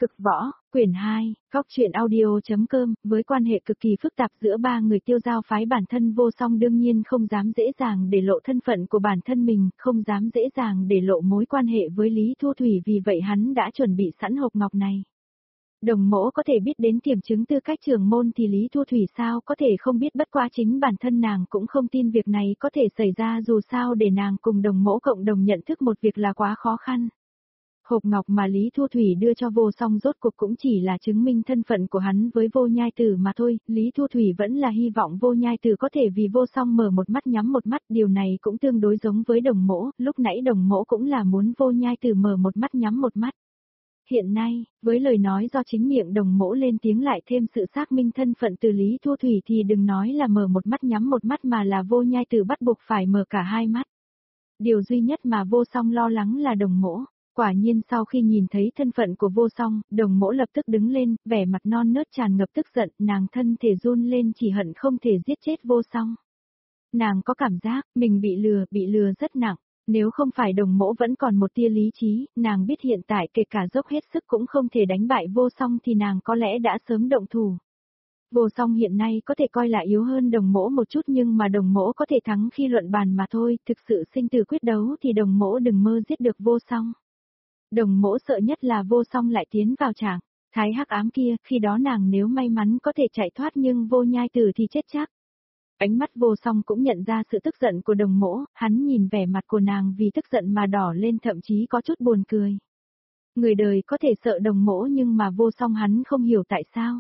Cực võ, quyển 2, góc truyện audio.com, với quan hệ cực kỳ phức tạp giữa ba người Tiêu Giao phái, bản thân Vô Song đương nhiên không dám dễ dàng để lộ thân phận của bản thân mình, không dám dễ dàng để lộ mối quan hệ với Lý Thu Thủy, vì vậy hắn đã chuẩn bị sẵn hộp ngọc này. Đồng mỗ có thể biết đến kiểm chứng tư cách trưởng môn thì Lý Thu Thủy sao có thể không biết, bất quá chính bản thân nàng cũng không tin việc này có thể xảy ra, dù sao để nàng cùng đồng mỗ cộng đồng nhận thức một việc là quá khó khăn. Hộp ngọc mà Lý Thu Thủy đưa cho Vô Song rốt cuộc cũng chỉ là chứng minh thân phận của hắn với Vô Nhai Tử mà thôi, Lý Thu Thủy vẫn là hy vọng Vô Nhai Tử có thể vì Vô Song mở một mắt nhắm một mắt, điều này cũng tương đối giống với đồng mỗ, lúc nãy đồng mỗ cũng là muốn Vô Nhai Tử mở một mắt nhắm một mắt. Hiện nay, với lời nói do chính miệng đồng mỗ lên tiếng lại thêm sự xác minh thân phận từ Lý Thu Thủy thì đừng nói là mở một mắt nhắm một mắt mà là Vô Nhai Tử bắt buộc phải mở cả hai mắt. Điều duy nhất mà Vô Song lo lắng là đồng mỗ. Quả nhiên sau khi nhìn thấy thân phận của Vô Song, đồng mỗ lập tức đứng lên, vẻ mặt non nớt tràn ngập tức giận, nàng thân thể run lên chỉ hận không thể giết chết Vô Song. Nàng có cảm giác, mình bị lừa rất nặng, nếu không phải đồng mỗ vẫn còn một tia lý trí, nàng biết hiện tại kể cả dốc hết sức cũng không thể đánh bại Vô Song thì nàng có lẽ đã sớm động thủ. Vô Song hiện nay có thể coi là yếu hơn đồng mỗ một chút nhưng mà đồng mỗ có thể thắng khi luận bàn mà thôi, thực sự sinh tử quyết đấu thì đồng mỗ đừng mơ giết được Vô Song. Đồng mỗ sợ nhất là Vô Song lại tiến vào trạng thái hắc ám kia, khi đó nàng nếu may mắn có thể chạy thoát nhưng Vô Nhai Tử thì chết chắc. Ánh mắt Vô Song cũng nhận ra sự tức giận của đồng mỗ, hắn nhìn vẻ mặt của nàng vì tức giận mà đỏ lên, thậm chí có chút buồn cười. Người đời có thể sợ đồng mỗ nhưng mà Vô Song hắn không hiểu tại sao.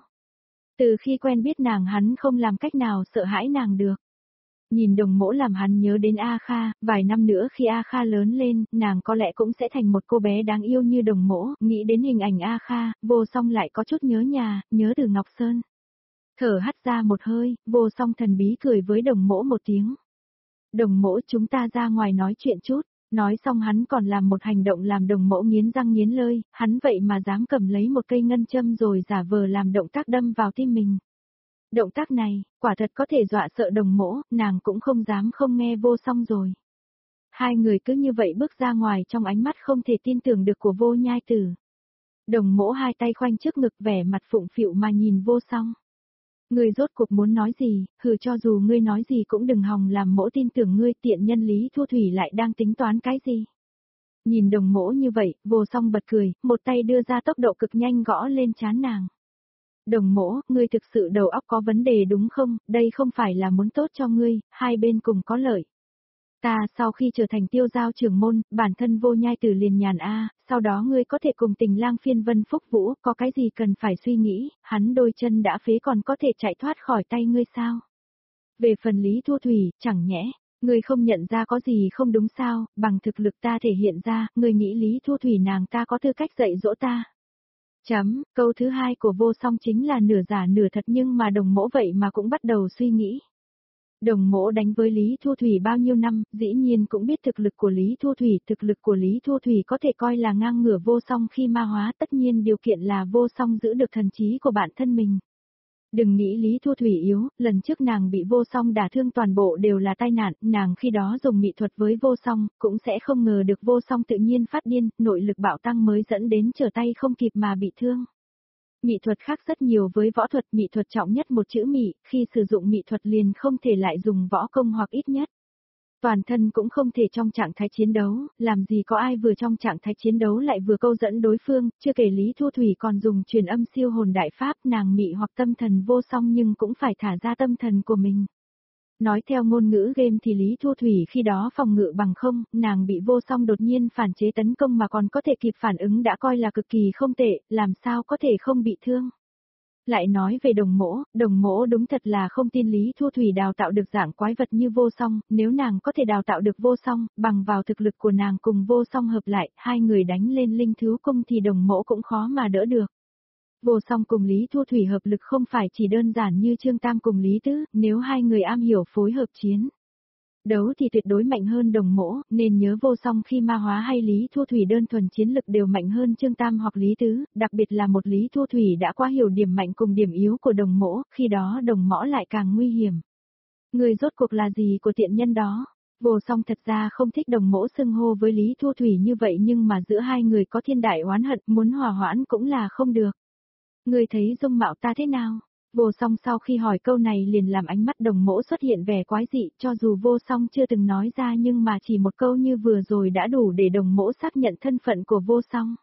Từ khi quen biết nàng hắn không làm cách nào sợ hãi nàng được. Nhìn đồng mỗ làm hắn nhớ đến A Kha, vài năm nữa khi A Kha lớn lên, nàng có lẽ cũng sẽ thành một cô bé đáng yêu như đồng mỗ, nghĩ đến hình ảnh A Kha, Vô Song lại có chút nhớ nhà, nhớ từ Ngọc Sơn. Thở hắt ra một hơi, Vô Song thần bí cười với đồng mỗ một tiếng. Đồng mỗ, chúng ta ra ngoài nói chuyện chút, nói xong hắn còn làm một hành động làm đồng mỗ nghiến răng nghiến lợi, hắn vậy mà dám cầm lấy một cây ngân châm rồi giả vờ làm động tác đâm vào tim mình. Động tác này, quả thật có thể dọa sợ đồng mỗ, nàng cũng không dám không nghe Vô Song rồi. Hai người cứ như vậy bước ra ngoài trong ánh mắt không thể tin tưởng được của Vô Nhai Tử. Đồng mỗ hai tay khoanh trước ngực vẻ mặt phụng phịu mà nhìn Vô Song. Ngươi rốt cuộc muốn nói gì, cho dù ngươi nói gì cũng đừng hòng làm mỗ tin tưởng ngươi, tiện nhân Lý Thu Thủy lại đang tính toán cái gì. Nhìn đồng mỗ như vậy, Vô Song bật cười, một tay đưa ra tốc độ cực nhanh gõ lên trán nàng. Đồng mỗ, ngươi thực sự đầu óc có vấn đề đúng không, đây không phải là muốn tốt cho ngươi, hai bên cùng có lợi. Ta sau khi trở thành Tiêu Giao trưởng môn, bản thân Vô Nhai Tử liền nhàn sau đó ngươi có thể cùng Tình Lang phiên Vân Phúc Vũ, có cái gì cần phải suy nghĩ, hắn đôi chân đã phế còn có thể chạy thoát khỏi tay ngươi sao? Về phần Lý Thu Thủy, chẳng nhẽ, ngươi không nhận ra có gì không đúng sao, bằng thực lực ta thể hiện ra, ngươi nghĩ Lý Thu Thủy nàng ta có tư cách dạy dỗ ta? Câu thứ hai của Vô Song chính là nửa giả nửa thật nhưng mà đồng mỗ vậy mà cũng bắt đầu suy nghĩ. Đồng mỗ đánh với Lý Thu Thủy bao nhiêu năm, dĩ nhiên cũng biết thực lực của Lý Thu Thủy, thực lực của Lý Thu Thủy có thể coi là ngang ngửa Vô Song khi ma hóa, tất nhiên điều kiện là Vô Song giữ được thần trí của bản thân mình. Đừng nghĩ Lý Thu Thủy yếu, lần trước nàng bị Vô Song đả thương toàn bộ đều là tai nạn, nàng khi đó dùng mị thuật với Vô Song, cũng sẽ không ngờ được Vô Song tự nhiên phát điên, nội lực bạo tăng mới dẫn đến trở tay không kịp mà bị thương. Mị thuật khác rất nhiều với võ thuật, mị thuật trọng nhất một chữ mị, khi sử dụng mị thuật liền không thể lại dùng võ công hoặc ít nhất. Toàn thân cũng không thể trong trạng thái chiến đấu, làm gì có ai vừa trong trạng thái chiến đấu lại vừa câu dẫn đối phương, chưa kể Lý Thu Thủy còn dùng truyền âm siêu hồn đại pháp, nàng mị hoặc tâm thần Vô Song nhưng cũng phải thả ra tâm thần của mình. Nói theo ngôn ngữ game thì Lý Thu Thủy khi đó phòng ngự bằng không, nàng bị Vô Song đột nhiên phản chế tấn công mà còn có thể kịp phản ứng đã coi là cực kỳ không tệ, làm sao có thể không bị thương. Lại nói về đồng mỗ đúng thật là không tin Lý Thu Thủy đào tạo được dạng quái vật như Vô Song, nếu nàng có thể đào tạo được Vô Song, bằng vào thực lực của nàng cùng Vô Song hợp lại, hai người đánh lên linh thú cung thì đồng mỗ cũng khó mà đỡ được. Vô Song cùng Lý Thu Thủy hợp lực không phải chỉ đơn giản như Trương Tam cùng Lý Tứ, nếu hai người am hiểu phối hợp chiến đấu thì tuyệt đối mạnh hơn đồng mỗ, nên nhớ Vô Song khi ma hóa hay Lý Thu Thủy đơn thuần chiến lực đều mạnh hơn Trương Tam hoặc Lý Tứ, đặc biệt là một Lý Thu Thủy đã quá hiểu điểm mạnh cùng điểm yếu của đồng mỗ, khi đó đồng mõ lại càng nguy hiểm. Người rốt cuộc là gì của tiện nhân đó? Vô song thật ra không thích đồng mỗ xưng hô với Lý Thu Thủy như vậy nhưng mà giữa hai người có thiên đại oán hận muốn hòa hoãn cũng là không được. Ngươi thấy dung mạo ta thế nào? Vô song sau khi hỏi câu này liền làm ánh mắt đồng mỗ xuất hiện vẻ quái dị cho dù vô song chưa từng nói ra nhưng mà chỉ một câu như vừa rồi đã đủ để đồng mỗ xác nhận thân phận của vô song.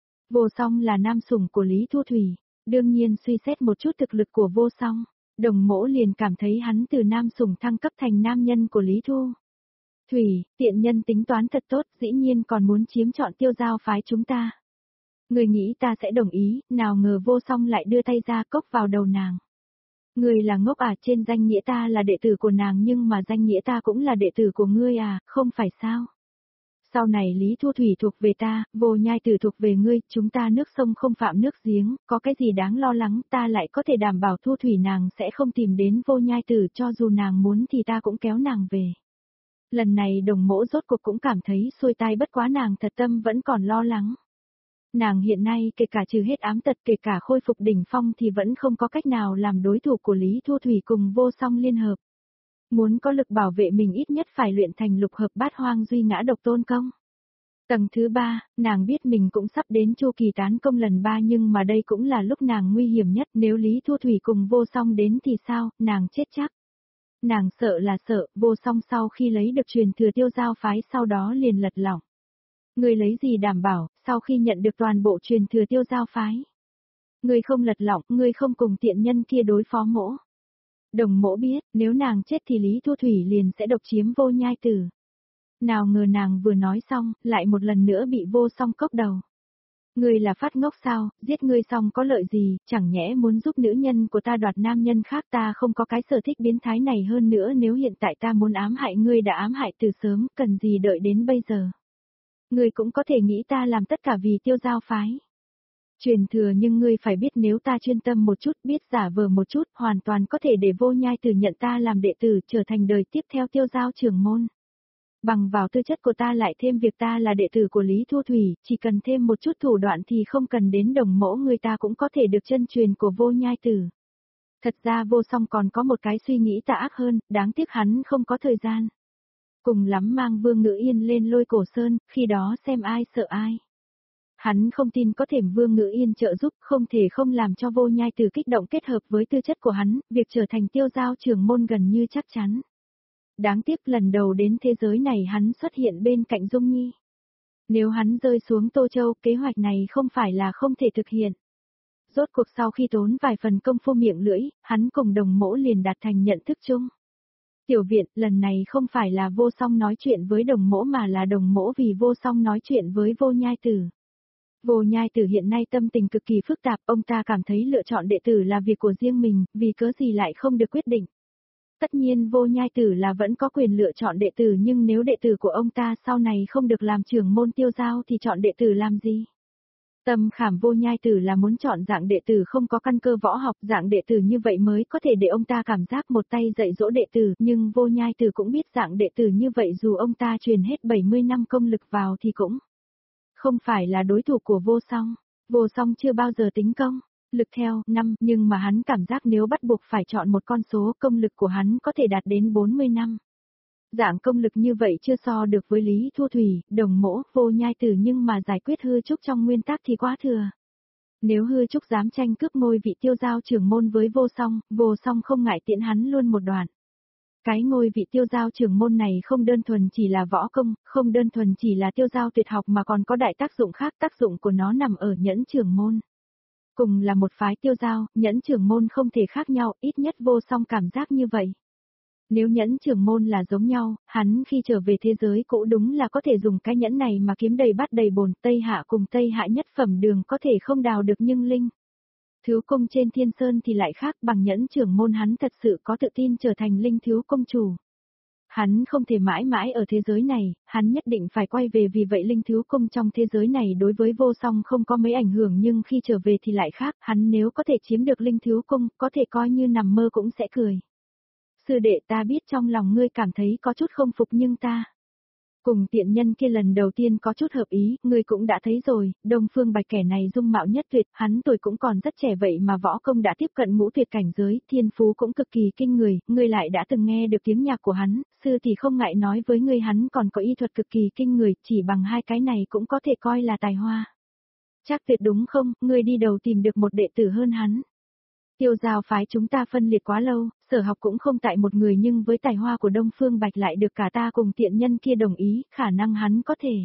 Vô song là nam sủng của Lý Thu Thủy, đương nhiên suy xét một chút thực lực của vô song, đồng mỗ liền cảm thấy hắn từ nam sủng thăng cấp thành nam nhân của Lý Thu. Thủy, tiện nhân tính toán thật tốt, dĩ nhiên còn muốn chiếm trọn Tiêu Giao phái chúng ta. Người nghĩ ta sẽ đồng ý, nào ngờ vô song lại đưa tay ra cốc vào đầu nàng. Người là ngốc à, trên danh nghĩa ta là đệ tử của nàng nhưng mà danh nghĩa ta cũng là đệ tử của ngươi à, không phải sao? Sau này Lý Thu Thủy thuộc về ta, Vô Nhai Tử thuộc về ngươi, chúng ta nước sông không phạm nước giếng, có cái gì đáng lo lắng, ta lại có thể đảm bảo Thu Thủy nàng sẽ không tìm đến Vô Nhai Tử, cho dù nàng muốn thì ta cũng kéo nàng về. Lần này đồng mỗ rốt cuộc cũng cảm thấy xuôi tai, bất quá nàng thật tâm vẫn còn lo lắng. Nàng hiện nay kể cả trừ hết ám tật, kể cả khôi phục đỉnh phong thì vẫn không có cách nào làm đối thủ của Lý Thu Thủy cùng Vô Song liên hợp. Muốn có lực bảo vệ mình ít nhất phải luyện thành lục hợp bát hoang duy ngã độc tôn công. Tầng thứ 3, nàng biết mình cũng sắp đến chu kỳ tán công lần 3 nhưng mà đây cũng là lúc nàng nguy hiểm nhất, nếu Lý Thu Thủy cùng Vô Song đến thì sao, nàng chết chắc. Nàng sợ là sợ, Vô Song sau khi lấy được truyền thừa Tiêu Giao phái sau đó liền lật lỏng. Ngươi lấy gì đảm bảo, sau khi nhận được toàn bộ truyền thừa Tiêu Giao phái? Ngươi không lật lỏng, ngươi không cùng tiện nhân kia đối phó mỗ. Đồng mỗ biết, nếu nàng chết thì Lý Thu Thủy liền sẽ độc chiếm Vô Nhai Tử. Nào ngờ nàng vừa nói xong, lại một lần nữa bị Vô Song cốc đầu. Ngươi là phát ngốc sao, giết ngươi xong có lợi gì, chẳng nhẽ muốn giúp nữ nhân của ta đoạt nam nhân khác, ta không có cái sở thích biến thái này hơn nữa, nếu hiện tại ta muốn ám hại ngươi đã ám hại từ sớm, cần gì đợi đến bây giờ. Ngươi cũng có thể nghĩ ta làm tất cả vì Tiêu Giao phái. Truyền thừa nhưng ngươi phải biết nếu ta chuyên tâm một chút, biết giả vờ một chút, hoàn toàn có thể để Vô Nhai Tử nhận ta làm đệ tử, trở thành đời tiếp theo Tiêu Giao trưởng môn. Bằng vào tư chất của ta lại thêm việc ta là đệ tử của Lý Thu Thủy, chỉ cần thêm một chút thủ đoạn thì không cần đến đồng mẫu người ta cũng có thể được chân truyền của Vô Nhai Tử. Thật ra Vô Song còn có một cái suy nghĩ tà ác hơn, đáng tiếc hắn không có thời gian. Cùng lắm mang Vương Ngữ Yên lên Lôi Cổ Sơn, khi đó xem ai sợ ai. Hắn không tin có thể Vương Ngữ Yên trợ giúp, không thể không làm cho Vô Nhai Tử kích động, kết hợp với tư chất của hắn, việc trở thành Tiêu Giao trưởng môn gần như chắc chắn. Đáng tiếc lần đầu đến thế giới này hắn xuất hiện bên cạnh Dung Nhi. Nếu hắn rơi xuống Tô Châu, kế hoạch này không phải là không thể thực hiện. Rốt cuộc sau khi tốn vài phần công phu miệng lưỡi, hắn cùng đồng mỗ liền đạt thành nhận thức chung. Tiểu viện, lần này không phải là Vô Song nói chuyện với đồng mỗ mà là đồng mỗ vì Vô Song nói chuyện với Vô Nhai Tử. Vô Nhai Tử hiện nay tâm tình cực kỳ phức tạp, ông ta cảm thấy lựa chọn đệ tử là việc của riêng mình, vì cớ gì lại không được quyết định. Tất nhiên Vô Nhai Tử là vẫn có quyền lựa chọn đệ tử nhưng nếu đệ tử của ông ta sau này không được làm trưởng môn Tiêu Giao thì chọn đệ tử làm gì? Tâm khảm Vô Nhai Tử là muốn chọn dạng đệ tử không có căn cơ võ học, dạng đệ tử như vậy mới có thể để ông ta cảm giác một tay dạy dỗ đệ tử, nhưng Vô Nhai Tử cũng biết dạng đệ tử như vậy dù ông ta truyền hết 70 năm công lực vào thì cũng không phải là đối thủ của Vô Song. Vô Song chưa bao giờ tính công lực theo năm, nhưng mà hắn cảm giác nếu bắt buộc phải chọn một con số, công lực của hắn có thể đạt đến 40 năm. Dạng công lực như vậy chưa so được với Lý Thu Thủy, đồng mỗ, Vô Nhai Tử nhưng mà giải quyết hư trúc trong nguyên tắc thì quá thừa. Nếu hư trúc dám tranh cướp ngôi vị Tiêu Giao trưởng môn với Vô Song không ngại tiễn hắn luôn một đoạn. Cái ngôi vị Tiêu Giao trưởng môn này không đơn thuần chỉ là võ công, không đơn thuần chỉ là Tiêu Giao tuyệt học mà còn có đại tác dụng khác, tác dụng của nó nằm ở nhẫn trưởng môn. Cùng là một phái Tiêu Giao, nhẫn trưởng môn không thể khác nhau, ít nhất Vô Song cảm giác như vậy. Nếu nhẫn trưởng môn là giống nhau, hắn khi trở về thế giới cũ đúng là có thể dùng cái nhẫn này mà kiếm đầy bát đầy bồn, Tây Hạ cùng Tây Hạ nhất phẩm đường có thể không đào được nhưng linh. Thiếu công trên Thiên Sơn thì lại khác, bằng nhẫn trưởng môn hắn thật sự có tự tin trở thành linh thiếu công chủ. Hắn không thể mãi mãi ở thế giới này, hắn nhất định phải quay về, vì vậy linh thiếu công trong thế giới này đối với Vô Song không có mấy ảnh hưởng nhưng khi trở về thì lại khác, hắn nếu có thể chiếm được linh thiếu công, có thể coi như nằm mơ cũng sẽ cười. Sư đệ, ta biết trong lòng ngươi cảm thấy có chút không phục nhưng ta Cùng tiện nhân kia lần đầu tiên có chút hợp ý, ngươi cũng đã thấy rồi, Đông Phương Bạch kẻ này dung mạo nhất tuyệt, hắn tuổi cũng còn rất trẻ vậy mà võ công đã tiếp cận ngũ tuyệt cảnh giới, thiên phú cũng cực kỳ kinh người, ngươi lại đã từng nghe được tiếng nhạc của hắn, sư thì không ngại nói với ngươi hắn còn có y thuật cực kỳ kinh người, chỉ bằng hai cái này cũng có thể coi là tài hoa. Chắc tuyệt đúng không, ngươi đi đầu tìm được một đệ tử hơn hắn. Tiêu giao phái chúng ta phân liệt quá lâu, sở học cũng không tại một người nhưng với tài hoa của Đông Phương Bạch lại được cả ta cùng tiện nhân kia đồng ý, khả năng hắn có thể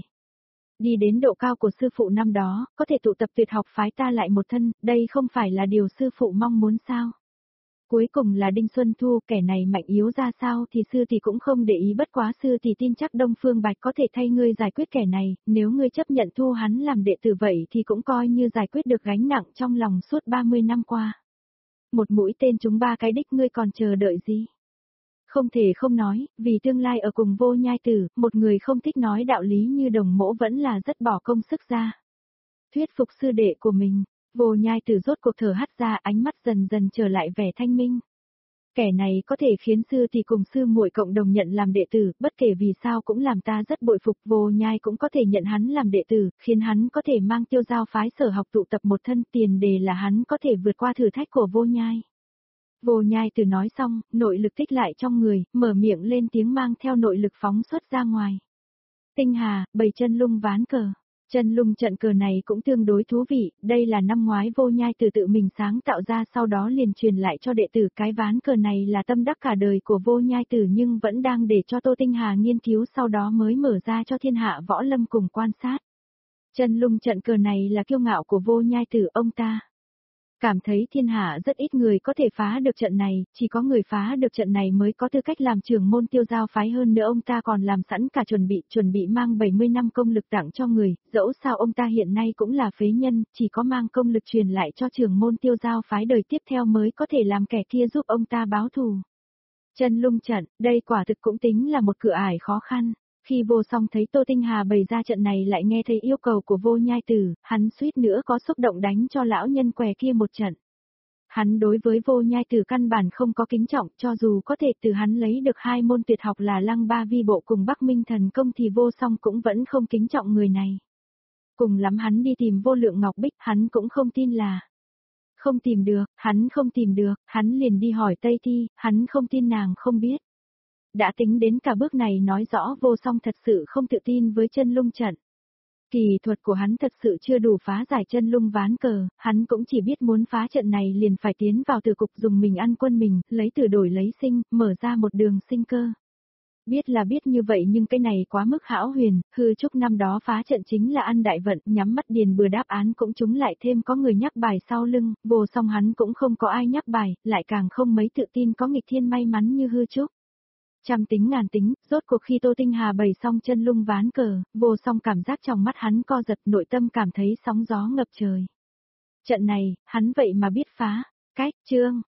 đi đến độ cao của sư phụ năm đó, có thể tụ tập tuyệt học phái ta lại một thân, đây không phải là điều sư phụ mong muốn sao. Cuối cùng là Đinh Xuân Thu, kẻ này mạnh yếu ra sao thì sư thì cũng không để ý, bất quá sư thì tin chắc Đông Phương Bạch có thể thay ngươi giải quyết kẻ này, nếu ngươi chấp nhận thu hắn làm đệ tử vậy thì cũng coi như giải quyết được gánh nặng trong lòng suốt 30 năm qua. Một mũi tên trúng ba cái đích, ngươi còn chờ đợi gì? Không thể không nói, vì tương lai ở cùng Vô Nhai Tử, một người không thích nói đạo lý như Đồng Mỗ vẫn là rất bỏ công sức ra. Thuyết phục sư đệ của mình, Vô Nhai Tử rốt cuộc thở hắt ra, ánh mắt dần dần trở lại vẻ thanh minh. Kẻ này có thể khiến sư thì cùng sư muội cộng đồng nhận làm đệ tử, bất kể vì sao cũng làm ta rất bội phục. Vô Nhai cũng có thể nhận hắn làm đệ tử, khiến hắn có thể mang Tiêu Giao phái sở học tụ tập một thân, tiền đề là hắn có thể vượt qua thử thách của Vô Nhai. Vô Nhai Tử nói xong, nội lực tích lại trong người, mở miệng lên tiếng mang theo nội lực phóng xuất ra ngoài. Tinh Hà, bày chân lung ván cờ. Chân lung trận cờ này cũng tương đối thú vị, đây là năm ngoái Vô Nhai Tử tự mình sáng tạo ra, sau đó liền truyền lại cho đệ tử. Cái ván cờ này là tâm đắc cả đời của Vô Nhai Tử nhưng vẫn đang để cho Tô Tinh Hà nghiên cứu, sau đó mới mở ra cho thiên hạ võ lâm cùng quan sát. Chân lung trận cờ này là kiêu ngạo của Vô Nhai Tử, ông ta cảm thấy thiên hạ rất ít người có thể phá được trận này, chỉ có người phá được trận này mới có tư cách làm trưởng môn Tiêu Giao phái, hơn nữa ông ta còn làm sẵn cả chuẩn bị mang 70 năm công lực tặng cho người, dẫu sao ông ta hiện nay cũng là phế nhân, chỉ có mang công lực truyền lại cho trưởng môn Tiêu Giao phái đời tiếp theo mới có thể làm kẻ kia giúp ông ta báo thù. Chân lung trận, đây quả thực cũng tính là một cửa ải khó khăn. Khi Vô Song thấy Tô Tinh Hà bày ra trận này lại nghe thấy yêu cầu của Vô Nhai Tử, hắn suýt nữa có xúc động đánh cho lão nhân què kia một trận. Hắn đối với Vô Nhai Tử căn bản không có kính trọng, cho dù có thể từ hắn lấy được hai môn tuyệt học là Lăng Ba Vi Bộ cùng Bắc Minh Thần Công thì Vô Song cũng vẫn không kính trọng người này. Cùng lắm hắn đi tìm Vô Lượng Ngọc Bích, hắn cũng không tin là không tìm được, hắn liền đi hỏi Tây Thi, hắn không tin nàng không biết. Đã tính đến cả bước này nói rõ Vô Song thật sự không tự tin với chân lung trận. Kỳ thuật của hắn thật sự chưa đủ phá giải chân lung ván cờ, hắn cũng chỉ biết muốn phá trận này liền phải tiến vào tử cục dùng mình ăn quân mình, lấy tử đổi lấy sinh, mở ra một đường sinh cơ. Biết là biết như vậy nhưng cái này quá mức hão huyền, hư trúc năm đó phá trận chính là ăn đại vận, nhắm mắt điền bừa đáp án cũng trúng, lại thêm có người nhắc bài sau lưng, Vô Song hắn cũng không có ai nhắc bài, lại càng không mấy tự tin có nghịch thiên may mắn như hư trúc. Trăm tính ngàn tính, rốt cuộc khi Tô Tinh Hà bày xong chân lung ván cờ, Vô Song cảm giác trong mắt hắn co giật, nội tâm cảm thấy sóng gió ngập trời. Trận này, hắn vậy mà biết phá. Cách, chương